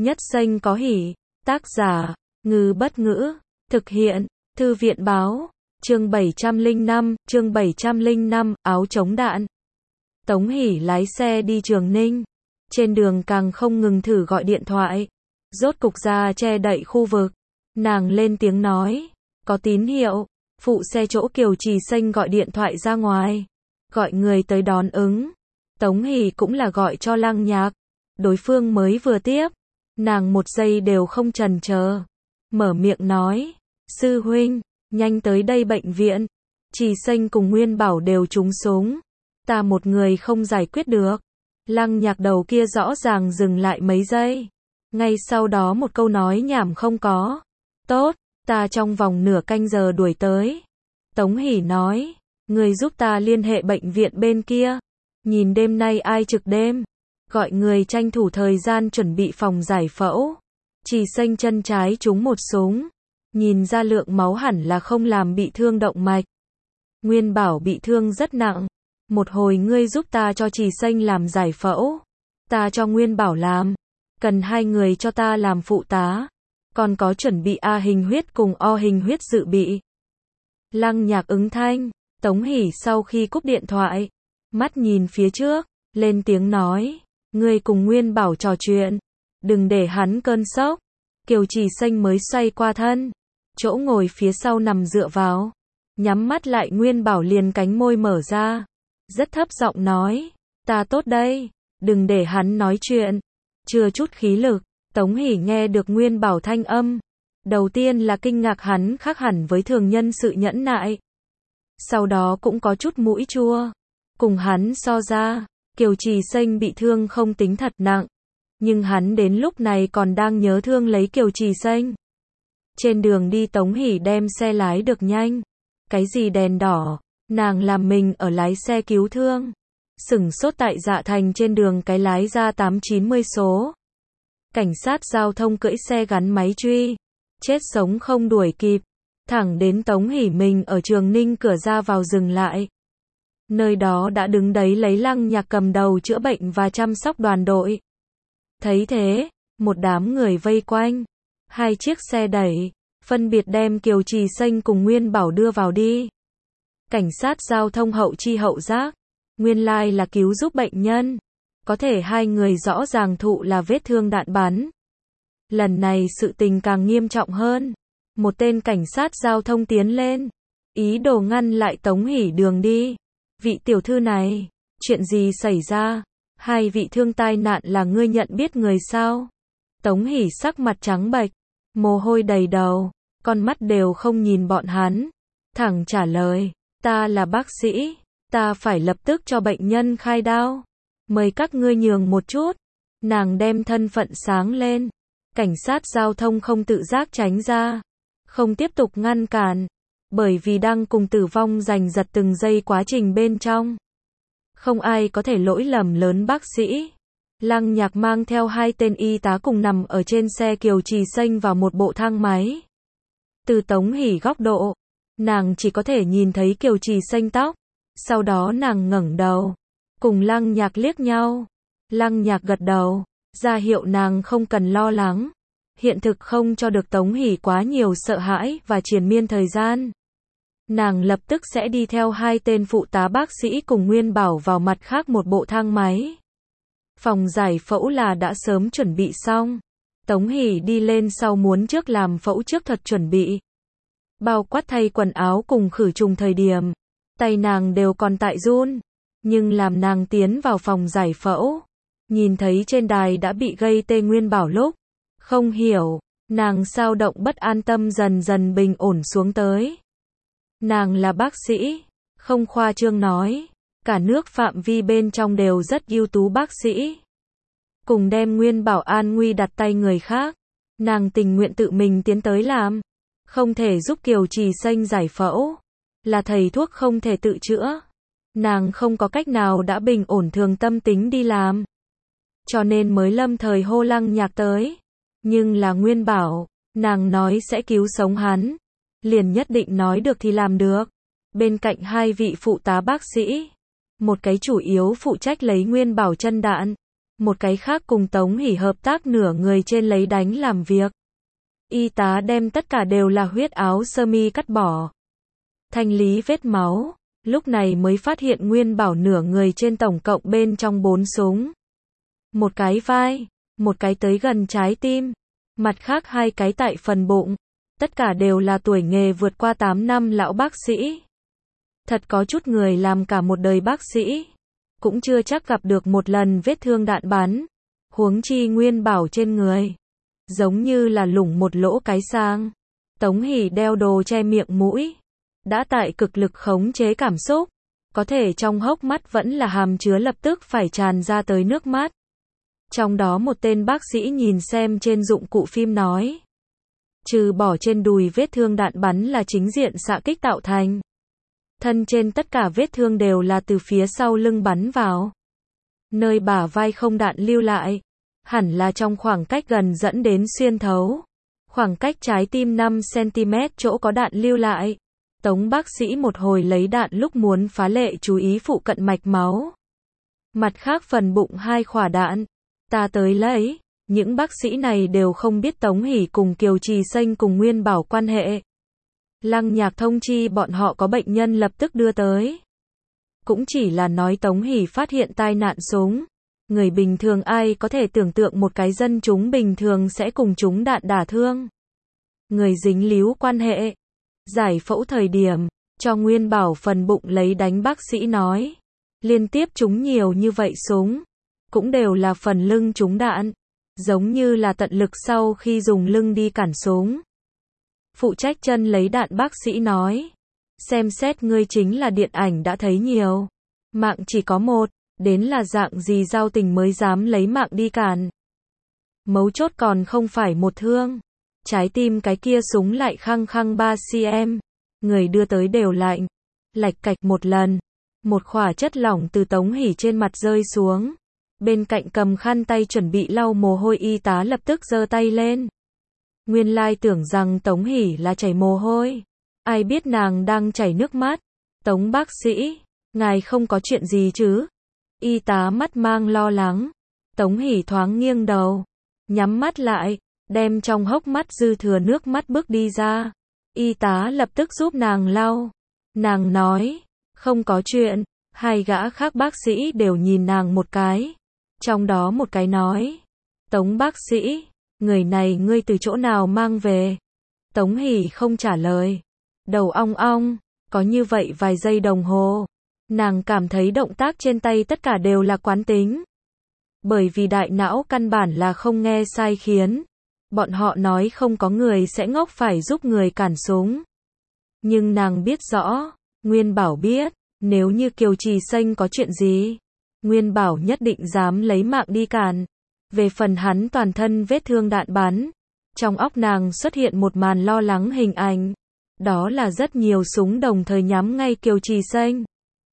Nhất Xanh có hỉ. Tác giả, Ngư Bất Ngữ. Thực hiện, Thư viện Báo. Chương 705, áo chống đạn. Tống Hỷ lái xe đi Trường Ninh. Trên đường càng không ngừng thử gọi điện thoại. Rốt cục ra che đậy khu vực. Nàng lên tiếng nói. Có tín hiệu. Phụ xe chỗ Kiều Trì Xanh gọi điện thoại ra ngoài. Gọi người tới đón ứng. Tống Hỷ cũng là gọi cho Lăng Nhạc. Đối phương mới vừa tiếp. Nàng một giây đều không chần chờ. Mở miệng nói. Sư huynh, nhanh tới đây bệnh viện. Trì Xanh cùng Nguyên Bảo đều trúng súng. Ta một người không giải quyết được. Lăng Nhạc đầu kia rõ ràng dừng lại mấy giây. Ngay sau đó một câu nói nhảm không có. Tốt, ta trong vòng nửa canh giờ đuổi tới. Tống Hỷ nói. Người giúp ta liên hệ bệnh viện bên kia. Nhìn đêm nay ai trực đêm. Gọi người tranh thủ thời gian chuẩn bị phòng giải phẫu. Trì Xanh chân trái trúng một súng. Nhìn ra lượng máu hẳn là không làm bị thương động mạch. Nguyên Bảo bị thương rất nặng. Một hồi ngươi giúp ta cho Trì Xanh làm giải phẫu. Ta cho Nguyên Bảo làm. Cần hai người cho ta làm phụ tá. Còn có chuẩn bị A hình huyết cùng O hình huyết dự bị. Lăng Nhạc ứng thanh. Tống Hỷ sau khi cúp điện thoại. Mắt nhìn phía trước. Lên tiếng nói. Ngươi cùng Nguyên Bảo trò chuyện. Đừng để hắn cơn sốc. Kiều Trì Xanh mới xoay qua thân. Chỗ ngồi phía sau nằm dựa vào. Nhắm mắt lại Nguyên Bảo liền cánh môi mở ra. Rất thấp giọng nói. Ta tốt đây. Đừng để hắn nói chuyện. Chưa chút khí lực. Tống Hỷ nghe được Nguyên Bảo thanh âm. Đầu tiên là kinh ngạc hắn khác hẳn với thường nhân sự nhẫn nại. Sau đó cũng có chút mũi chua. Cùng hắn so ra. Kiều Trì Xanh bị thương không tính thật nặng. Nhưng hắn đến lúc này còn đang nhớ thương lấy Kiều Trì Xanh. Trên đường đi Tống Hỷ đem xe lái được nhanh. Cái gì đèn đỏ. Nàng làm mình ở lái xe cứu thương. Sửng sốt tại Dạ Thành trên đường cái lái ra 890 số. Cảnh sát giao thông cưỡi xe gắn máy truy. Chết sống không đuổi kịp. Thẳng đến Tống Hỷ mình ở Trường Ninh cửa ra vào dừng lại. Nơi đó đã đứng đấy lấy Lăng Nhạc cầm đầu chữa bệnh và chăm sóc đoàn đội. Thấy thế, một đám người vây quanh. Hai chiếc xe đẩy, phân biệt đem Kiều Trì Xanh cùng Nguyên Bảo đưa vào đi. Cảnh sát giao thông hậu chi hậu giác. Nguyên lai là cứu giúp bệnh nhân. Có thể hai người rõ ràng thụ là vết thương đạn bắn. Lần này sự tình càng nghiêm trọng hơn. Một tên cảnh sát giao thông tiến lên. Ý đồ ngăn lại Tống Hỷ đường đi. Vị tiểu thư này, chuyện gì xảy ra? Hai vị thương tai nạn là ngươi nhận biết người sao? Tống Hỷ sắc mặt trắng bệch, mồ hôi đầy đầu, con mắt đều không nhìn bọn hắn. Thẳng trả lời, ta là bác sĩ, ta phải lập tức cho bệnh nhân khai đao. Mời các ngươi nhường một chút. Nàng đem thân phận sáng lên. Cảnh sát giao thông không tự giác tránh ra. Không tiếp tục ngăn cản. Bởi vì đang cùng tử vong giành giật từng giây quá trình bên trong. Không ai có thể lỗi lầm lớn bác sĩ. Lăng Nhạc mang theo hai tên y tá cùng nằm ở trên xe Kiều Trì Xanh vào một bộ thang máy. Từ Tống Hỷ góc độ, nàng chỉ có thể nhìn thấy Kiều Trì Xanh tóc. Sau đó nàng ngẩng đầu, cùng Lăng Nhạc liếc nhau. Lăng Nhạc gật đầu, ra hiệu nàng không cần lo lắng. Hiện thực không cho được Tống Hỷ quá nhiều sợ hãi và triền miên thời gian. Nàng lập tức sẽ đi theo hai tên phụ tá bác sĩ cùng Nguyên Bảo vào mặt khác một bộ thang máy. Phòng giải phẫu là đã sớm chuẩn bị xong. Tống Hỷ đi lên sau muốn trước làm phẫu trước thuật chuẩn bị. Bao quát thay quần áo cùng khử trùng thời điểm. Tay nàng đều còn tại run. Nhưng làm nàng tiến vào phòng giải phẫu. Nhìn thấy trên đài đã bị gây tê Nguyên Bảo lúc. Không hiểu, nàng sao động bất an tâm dần dần bình ổn xuống tới. Nàng là bác sĩ, không khoa trương nói. Cả nước phạm vi bên trong đều rất ưu tú bác sĩ. Cùng đem Nguyên Bảo an nguy đặt tay người khác. Nàng tình nguyện tự mình tiến tới làm. Không thể giúp Kiều Trì Xanh giải phẫu. Là thầy thuốc không thể tự chữa. Nàng không có cách nào đã bình ổn thường tâm tính đi làm. Cho nên mới lâm thời hô Lăng Nhạc tới. Nhưng là Nguyên Bảo, nàng nói sẽ cứu sống hắn. Liền nhất định nói được thì làm được. Bên cạnh hai vị phụ tá bác sĩ. Một cái chủ yếu phụ trách lấy Nguyên Bảo chân đạn. một cái khác cùng Tống Hỷ hợp tác nửa người trên lấy đánh làm việc. Y tá đem tất cả đều là huyết áo sơ mi cắt bỏ, thanh lý vết máu, lúc này mới phát hiện Nguyên Bảo nửa người trên tổng cộng bên trong 4 súng. Một cái vai, một cái tới gần trái tim, mặt khác 2 cái tại phần bụng, tất cả đều là tuổi nghề vượt qua 8 năm lão bác sĩ. Thật có chút người làm cả một đời bác sĩ, cũng chưa chắc gặp được một lần vết thương đạn bắn, huống chi Nguyên Bảo trên người, giống như là lủng một lỗ cái sang. Tống Hỷ đeo đồ che miệng mũi, đã tại cực lực khống chế cảm xúc, có thể trong hốc mắt vẫn là hàm chứa lập tức phải tràn ra tới nước mắt. Trong đó một tên bác sĩ nhìn xem trên dụng cụ phim nói, trừ bỏ trên đùi vết thương đạn bắn là chính diện xạ kích tạo thành, thân trên tất cả vết thương đều là từ phía sau lưng bắn vào. Nơi bả vai không đạn lưu lại, hẳn là trong khoảng cách gần dẫn đến xuyên thấu. Khoảng cách trái tim 5 cm chỗ có đạn lưu lại. Tống bác sĩ một hồi lấy đạn lúc muốn phá lệ chú ý phụ cận mạch máu. Mặt khác phần bụng 2 khỏa đạn, ta tới lấy. Những bác sĩ này đều không biết Tống Hỷ cùng Kiều Trì Xanh cùng Nguyên Bảo quan hệ. Lăng Nhạc thông chi bọn họ có bệnh nhân lập tức đưa tới. Cũng chỉ là nói Tống Hỷ phát hiện tai nạn súng. Người bình thường ai có thể tưởng tượng một cái dân chúng bình thường sẽ cùng chúng đạn đả thương. Người dính líu quan hệ. Giải phẫu thời điểm, cho Nguyên Bảo phần bụng lấy đánh bác sĩ nói. Liên tiếp trúng nhiều như vậy súng. Cũng đều là phần lưng trúng đạn. Giống như là tận lực sau khi dùng lưng đi cản súng. Phụ trách chân lấy đạn bác sĩ nói. Xem xét ngươi chính là điện ảnh đã thấy nhiều. Mạng chỉ có một, đến là dạng gì giao tình mới dám lấy mạng đi cản. Mấu chốt còn không phải một thương. Trái tim cái kia súng lại khăng khăng 3 cm. Người đưa tới đều lạnh. Lạch cạch một lần. Một khỏa chất lỏng từ Tống Hỷ trên mặt rơi xuống. Bên cạnh cầm khăn tay chuẩn bị lau mồ hôi y tá lập tức giơ tay lên. Nguyên lai tưởng rằng Tống Hỷ là chảy mồ hôi. Ai biết nàng đang chảy nước mắt. Tống bác sĩ, ngài không có chuyện gì chứ? Y tá mắt mang lo lắng. Tống Hỷ thoáng nghiêng đầu. Nhắm mắt lại, đem trong hốc mắt dư thừa nước mắt bước đi ra. Y tá lập tức giúp nàng lau. Nàng nói, không có chuyện. 2 gã khác bác sĩ đều nhìn nàng một cái. Trong đó một cái nói, Tống bác sĩ, người này ngươi từ chỗ nào mang về? Tống Hỷ không trả lời. Đầu ong ong, có như vậy vài giây đồng hồ. Nàng cảm thấy động tác trên tay tất cả đều là quán tính. Bởi vì đại não căn bản là không nghe sai khiến. Bọn họ nói không có người sẽ ngốc phải giúp người cản súng. Nhưng nàng biết rõ, Nguyên Bảo biết, nếu như Kiều Trì Xanh có chuyện gì, Nguyên Bảo nhất định dám lấy mạng đi cản. Về phần hắn toàn thân vết thương đạn bắn, trong óc nàng xuất hiện một màn lo lắng hình ảnh. Đó là rất nhiều súng đồng thời nhắm ngay Kiều Trì Xanh.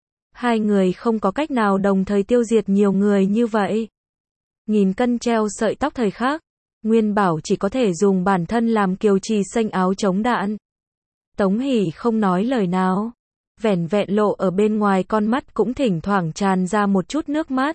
2 người không có cách nào đồng thời tiêu diệt nhiều người như vậy. Nghìn cân treo sợi tóc thời khắc, Nguyên Bảo chỉ có thể dùng bản thân làm Kiều Trì Xanh áo chống đạn. Tống Hỷ không nói lời nào. Vẻn vẹn lộ ở bên ngoài con mắt cũng thỉnh thoảng tràn ra một chút nước mắt.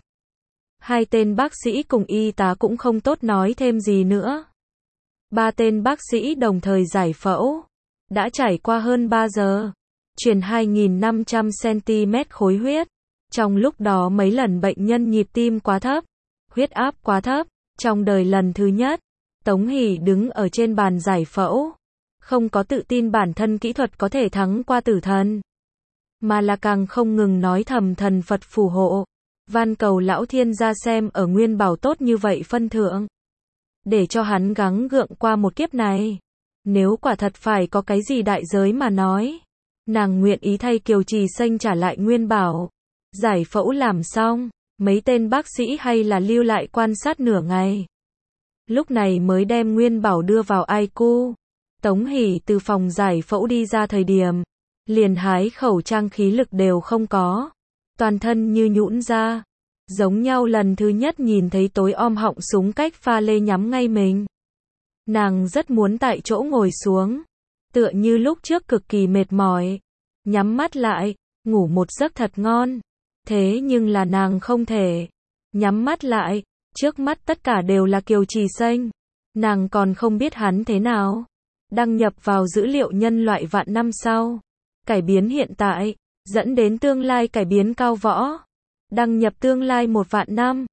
2 tên bác sĩ cùng y tá cũng không tốt nói thêm gì nữa. 3 tên bác sĩ đồng thời giải phẫu. Đã trải qua hơn 3 giờ. Truyền 2.500 cm khối huyết. Trong lúc đó mấy lần bệnh nhân nhịp tim quá thấp, huyết áp quá thấp. Trong đời lần thứ nhất, Tống Hỷ đứng ở trên bàn giải phẫu. Không có tự tin bản thân kỹ thuật có thể thắng qua tử thần. Mà là càng không ngừng nói thầm thần Phật phù hộ. Van cầu lão thiên gia xem ở Nguyên Bảo tốt như vậy phân thượng. Để cho hắn gắng gượng qua một kiếp này. Nếu quả thật phải có cái gì đại giới mà nói. Nàng nguyện ý thay Kiều Trì Xanh trả lại Nguyên Bảo. Giải phẫu làm xong. Mấy tên bác sĩ hay là lưu lại quan sát nửa ngày. Lúc này mới đem Nguyên Bảo đưa vào ICU. Tống Hỷ từ phòng giải phẫu đi ra thời điểm. Liền hái khẩu trang khí lực đều không có. Toàn thân như nhũn ra. Giống nhau lần thứ nhất nhìn thấy tối om họng súng cách pha lê nhắm ngay mình. Nàng rất muốn tại chỗ ngồi xuống. Tựa như lúc trước cực kỳ mệt mỏi. Nhắm mắt lại, ngủ một giấc thật ngon. Thế nhưng là nàng không thể. Nhắm mắt lại, Trước mắt tất cả đều là Kiều Trì Xanh. Nàng còn không biết hắn thế nào. Đăng nhập vào dữ liệu nhân loại vạn năm sau. Cải biến hiện tại, dẫn đến tương lai cải biến cao võ. Đăng nhập tương lai 1 vạn năm.